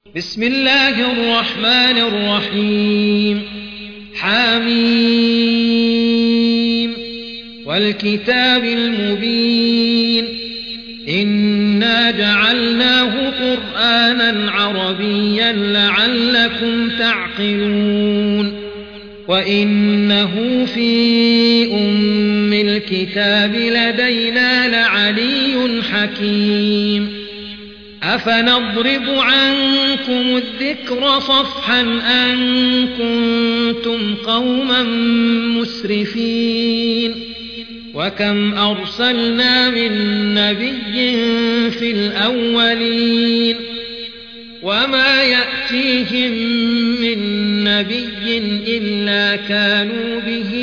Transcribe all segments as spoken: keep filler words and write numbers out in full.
بسم الله الرحمن الرحيم حميم والكتاب المبين إنا جعلناه قرآنا عربيا لعلكم تعقلون وإنه في أم الكتاب لدينا لعلي حكيم أفنضرب عنكم الذكر صفحا أن كنتم قوما مسرفين وكم أرسلنا من نبي في الأولين وما يأتيهم من نبي إلا كانوا به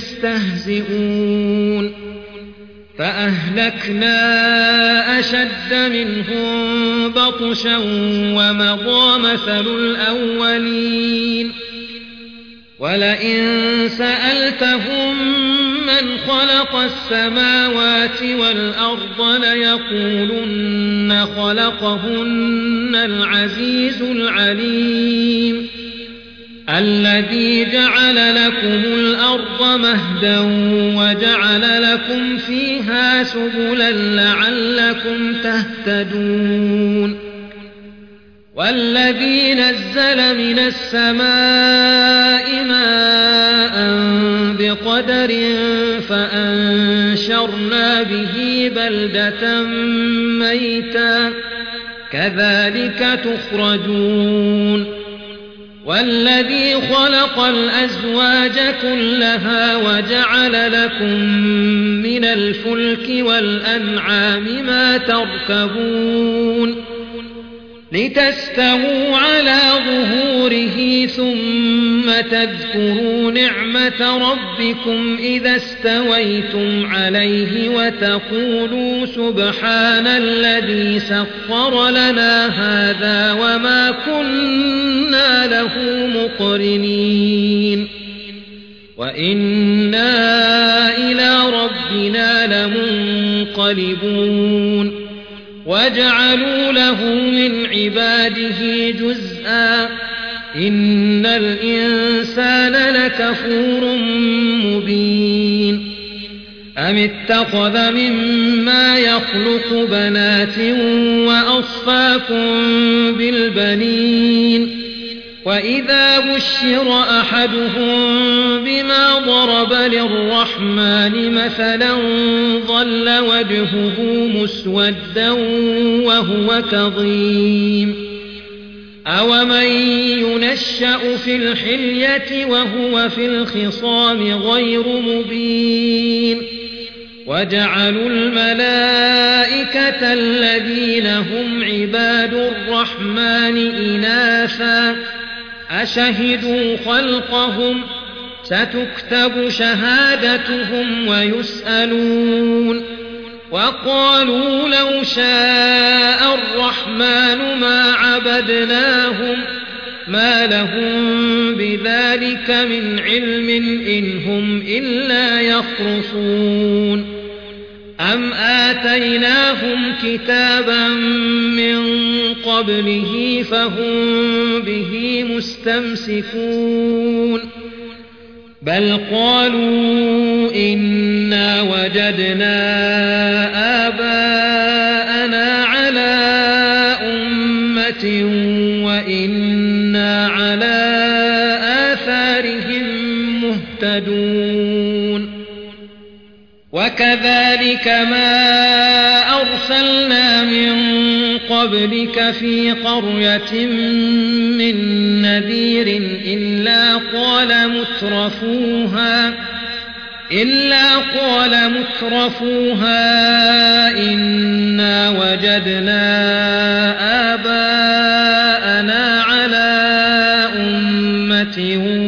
يستهزئون فأهلكنا أشد منهم بطشا ومضى مثل الأولين ولئن سألتهم من خلق السماوات والأرض ليقولن خلقهن العزيز العليم الذي جعل لكم الأرض مهدا وجعل لكم فيها سبلا لعلكم تهتدون والذي نزل من السماء ماء بقدر فأنشرنا به بلدة ميتا كذلك تخرجون والذي خلق الأزواج كلها وجعل لكم من الفلك والأنعام ما تركبون لتستووا على ظهوره ثم تذكروا نعمة ربكم إذا استويتم عليه وتقولوا سبحان الذي سخر لنا هذا وما كنا له مقرنين وإنا إلى ربنا لمنقلبون وجعلوا له من عباده جزءا إن الإنسان لكفور مبين أم اتخذ مما يخلق بنات وأصفاكم بالبنين وإذا بشر أحدهم بما ضرب للرحمن مثلا ظل وجهه مسودا وهو كظيم أومن ينشأ في الحلية وهو في الخصام غير مبين وجعلوا الملائكة الذين هم عباد الرحمن إناثا أشهدوا خلقهم ستكتب شهادتهم ويسألون وقالوا لو شاء الرحمن ما عبدناهم ما لهم بذلك من علم إن هم إلا يخرصون أم آتيناهم كتابا من قبله فهم به مستمسكون بل قالوا إنا وجدنا آباءنا على أمة وإنا على آثارهم مهتدون وكذلك ما أرسلنا من قبلك في قرية من نذير إلا قال مترفوها إلا قال مترفوها إنا وجدنا آباءنا على أمة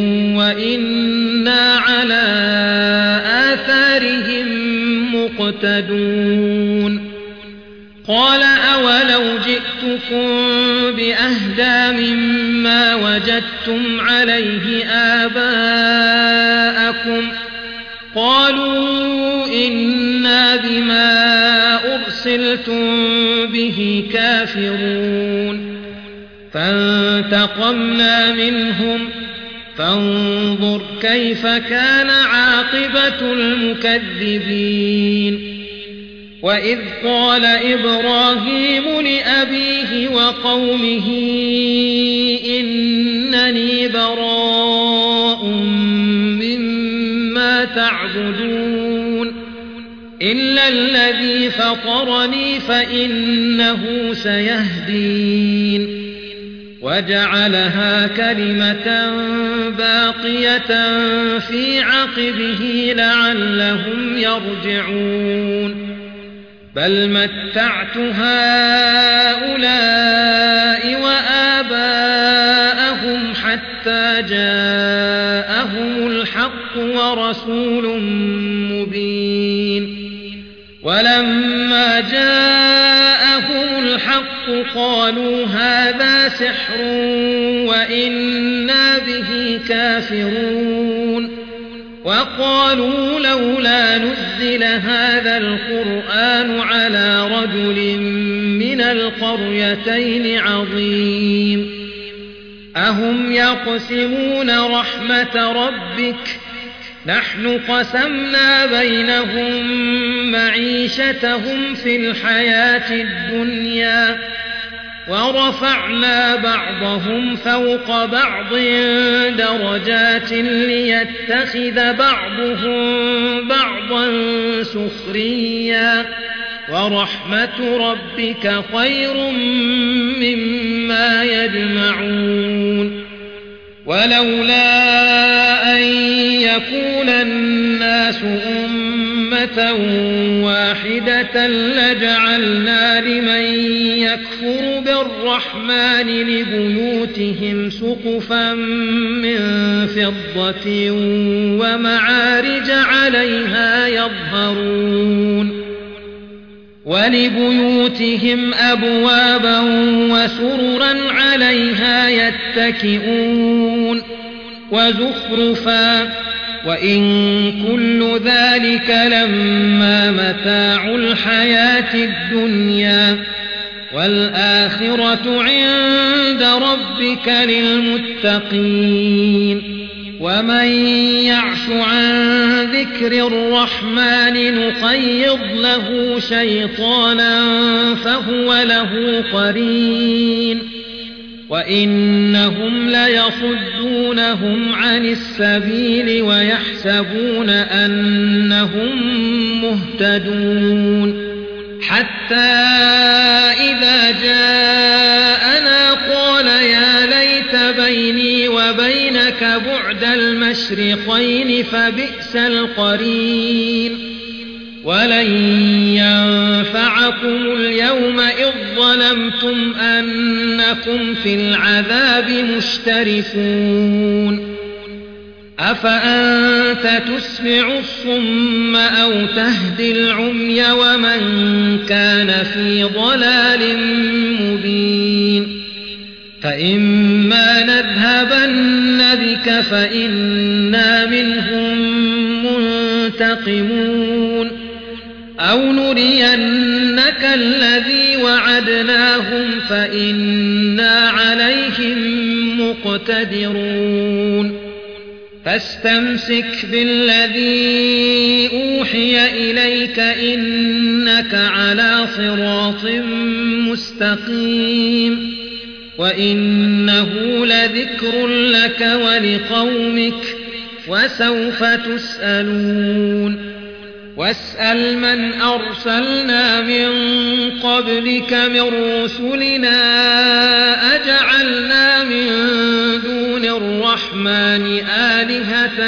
وإنا على آثارهم مقتدون قال أولو جئتكم بأهدى مما وجدتم عليه آباءكم قالوا إنا بما أرسلتم به كافرون فانتقمنا منهم فانظر كيف كان عاقبة المكذبين وإذ قال إبراهيم لأبيه وقومه إنني براء مما تعبدون إلا الذي فطرني فإنه سيهدين وجعلها كلمة باقية في عقبه لعلهم يرجعون بل متعت هؤلاء وآباءهم حتى جاءهم الحق ورسول مبين ولما جاءهم الحق قالوا هذا سحر وإنا به كافرون وقالوا لولا نزل هذا القرآن على رجل من القريتين عظيم أهم يقسمون رحمة ربك نحن قسمنا بينهم معيشتهم في الحياة الدنيا ورفعنا بعضهم فوق بعض درجات ليتخذ بعضهم بعضا سخريا ورحمة ربك خير مما يجمعون ولولا أن يكون الناس أمة واحدة لجعلنا لمن يكفر بالرحمن لبيوتهم سقفا من فضة ومعارج عليها يظهرون ولبيوتهم أبوابا وسررا عليها يتكئون وزخرفا وإن كل ذلك لما متاع الحياة الدنيا والآخرة عند ربك للمتقين ومن يعش عن ذكر الرحمن نقيض له شيطانا فهو له قرين وإنهم ليصدونهم عن السبيل ويحسبون أنهم مهتدون حتى إذا جاءنا قال يا ليت بيني وبينك بعد المشرقين فبئس القرين ولن ينفعكم اليوم إذ ظلمتم أنكم في العذاب مشتركون أفأنت تسمع الصم أو تهدي العمي ومن كان في ضلال مبين فإما نذهبن بك فإنا منهم منتقمون أو نرينك الذي وعدناهم فإنا عليهم مقتدرون فاستمسك بالذي أوحي إليك إنك على صراط مستقيم وإنه لذكر لك ولقومك وسوف تسألون واسأل من أرسلنا من قبلك من رسلنا أجعلنا من دون الرحمن آلهة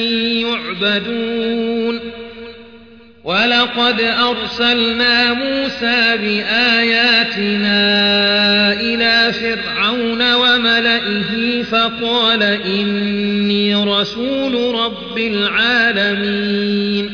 يعبدون ولقد أرسلنا موسى بآياتنا إلى فرعون وملئه فقال إني رسول رب العالمين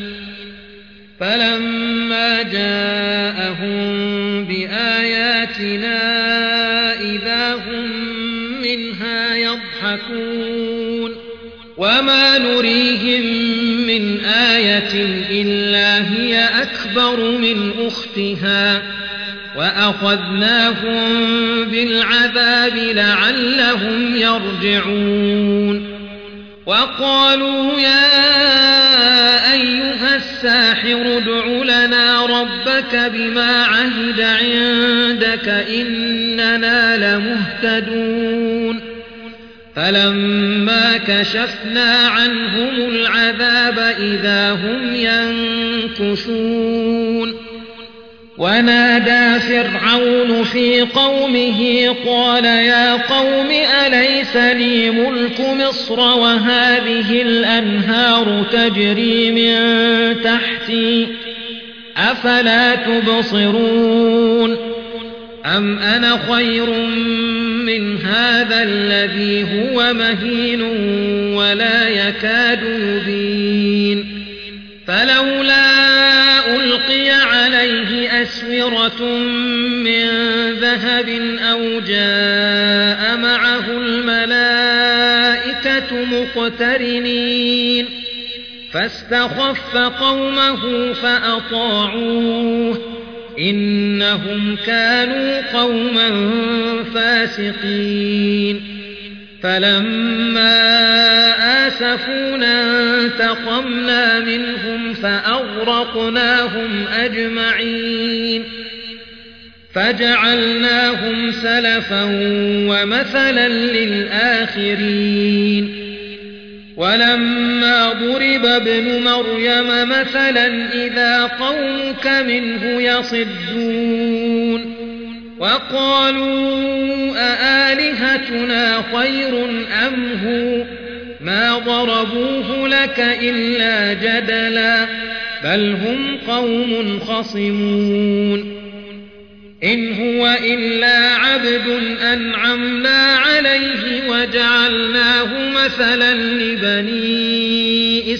فلما جاءهم بآياتنا إذا هم منها يضحكون وما نريهم من آية إلا هي أكبر من أختها وأخذناهم بالعذاب لعلهم يرجعون وقالوا يا أيها الساحر ادع لنا ربك بما عهد عندك إننا لمهتدون فلما كشفنا عنهم العذاب إذا هم ينكثون ونادى فرعون في قومه قال يا قوم أليس لي ملك مصر وهذه الأنهار تجري من تحتي أفلا تبصرون أم أنا خير من هذا الذي هو مهين ولا يكاد يبين فلولا ألقي عليه أسورة من ذهب أو جاء معه الملائكة مقترنين فاستخف قومه فأطاعوه إنهم كانوا قوما فاسقين فلما آسفونا انتقمنا منهم فأغرقناهم أجمعين فجعلناهم سلفا ومثلا للآخرين ولما ضرب ابن مريم مثلا إذا قومك منه يصدون وقالوا أآلهتنا خير أم هو ما ضربوه لك إلا جدلا بل هم قوم خصمون إن هو إلا عبد أنعمنا عليه وجعلناه مثلا لبني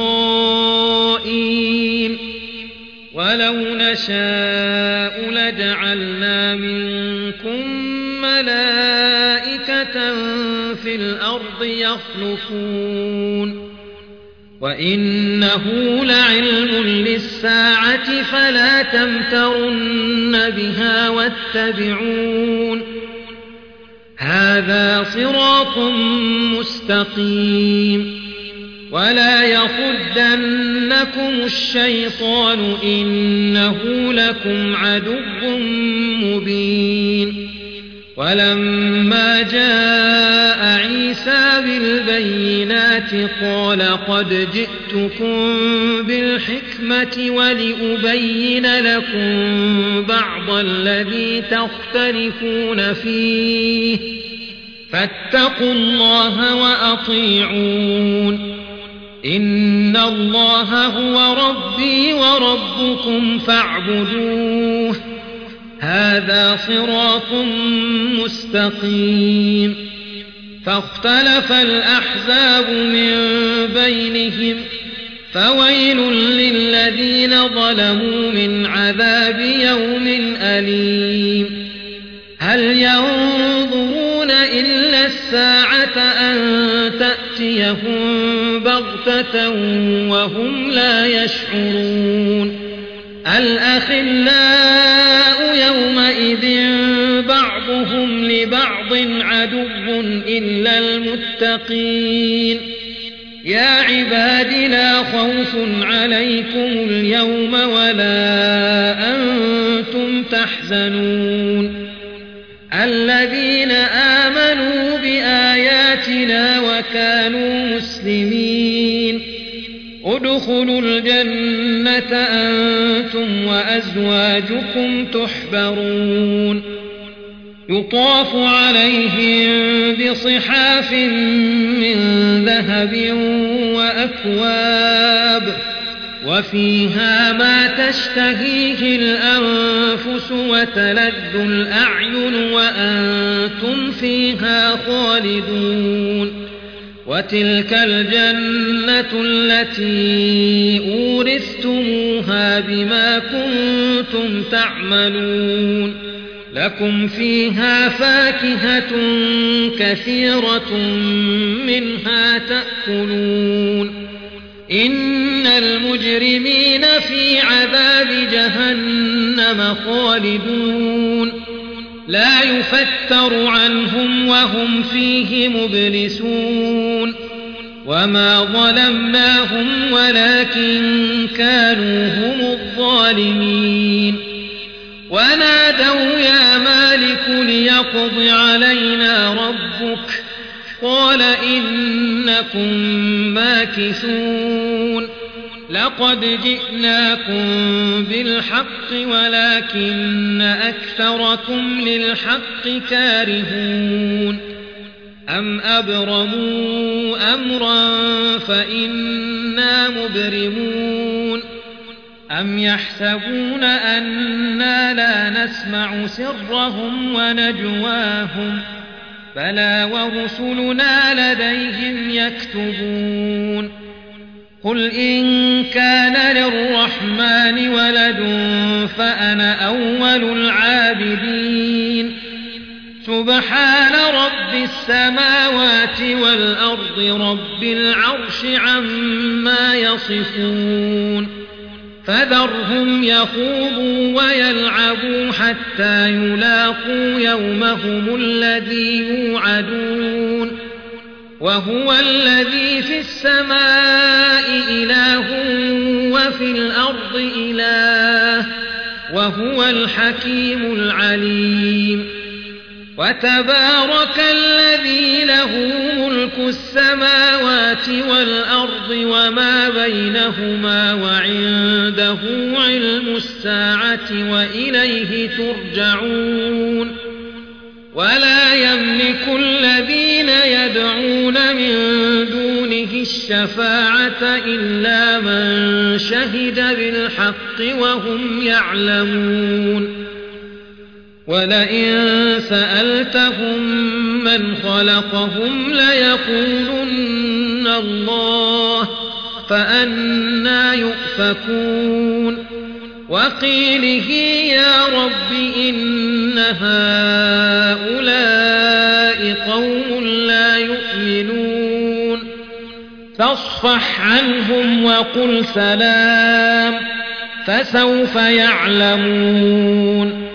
إسرائيل ولو نشاء لجعلنا منكم ملائكة في الأرض يخلفون وإنه لعلم للساعة فلا تمترن بها واتبعون هذا صراط مستقيم ولا يصدنكم الشيطان إنه لكم عدو مبين ولما جاء عيسى بالبينات قال قد جئتكم بالحكمة ولأبين لكم بعض الذي تختلفون فيه فاتقوا الله وأطيعون إن الله هو ربي وربكم فاعبدوه هذا صراط مستقيم فاختلف الأحزاب من بينهم فويل للذين ظلموا من عذاب يوم أليم هل ينظرون إلا الساعة أن تأتيهم بغتة وهم لا يشعرون الأخلاء يومئذ بعضهم لبعض عدو إلا المتقين يا عباد لا خوف عليكم اليوم ولا أنتم تحزنون الذين آمنوا بآياتنا وكانوا مسلمين ادخلوا الجنة أنتم وأزواجكم تحبرون يطاف عليهم بصحاف من ذهب وأكواب وفيها ما تشتهيه الأنفس وتلذ الأعين وأنتم فيها خالدون وتلك الجنة التي أورثتموها بما كنتم تعملون لكم فيها فاكهة كثيرة منها تأكلون إن المجرمين في عذاب جهنم خالدون لا يفتر عنهم وهم فيه مبلسون وما ظلمناهم ولكن كانوا هم الظالمين ونادوا يا مالك ليقض علينا ربك قال إنكم ماكثون لقد جئناكم بالحق ولكن أكثركم للحق كارهون أم أبرموا أمرا فإنا مبرمون أم يحسبون أنا لا نسمع سرهم ونجواهم بلى ورسلنا لديهم يكتبون قل إن كان للرحمن ولد فأنا أول العابدين سبحان رب السماوات والأرض رب العرش عما يصفون فذرهم يخوضوا ويلعبوا حتى يلاقوا يومهم الذي يوعدون وهو الذي في السماء إله وفي الأرض إله وهو الحكيم العليم وتبارك الذي له ملك السماوات والأرض وما بينهما وعنده علم الساعة وإليه ترجعون ولا يملك الذين يدعون من دونه الشفاعة إلا من شهد بالحق وهم يعلمون ولئن سألتهم من خلقهم ليقولن الله فأنى يؤفكون وقيله يا رب إن هؤلاء قوم لا يؤمنون فاصفح عنهم وقل سلام فسوف يعلمون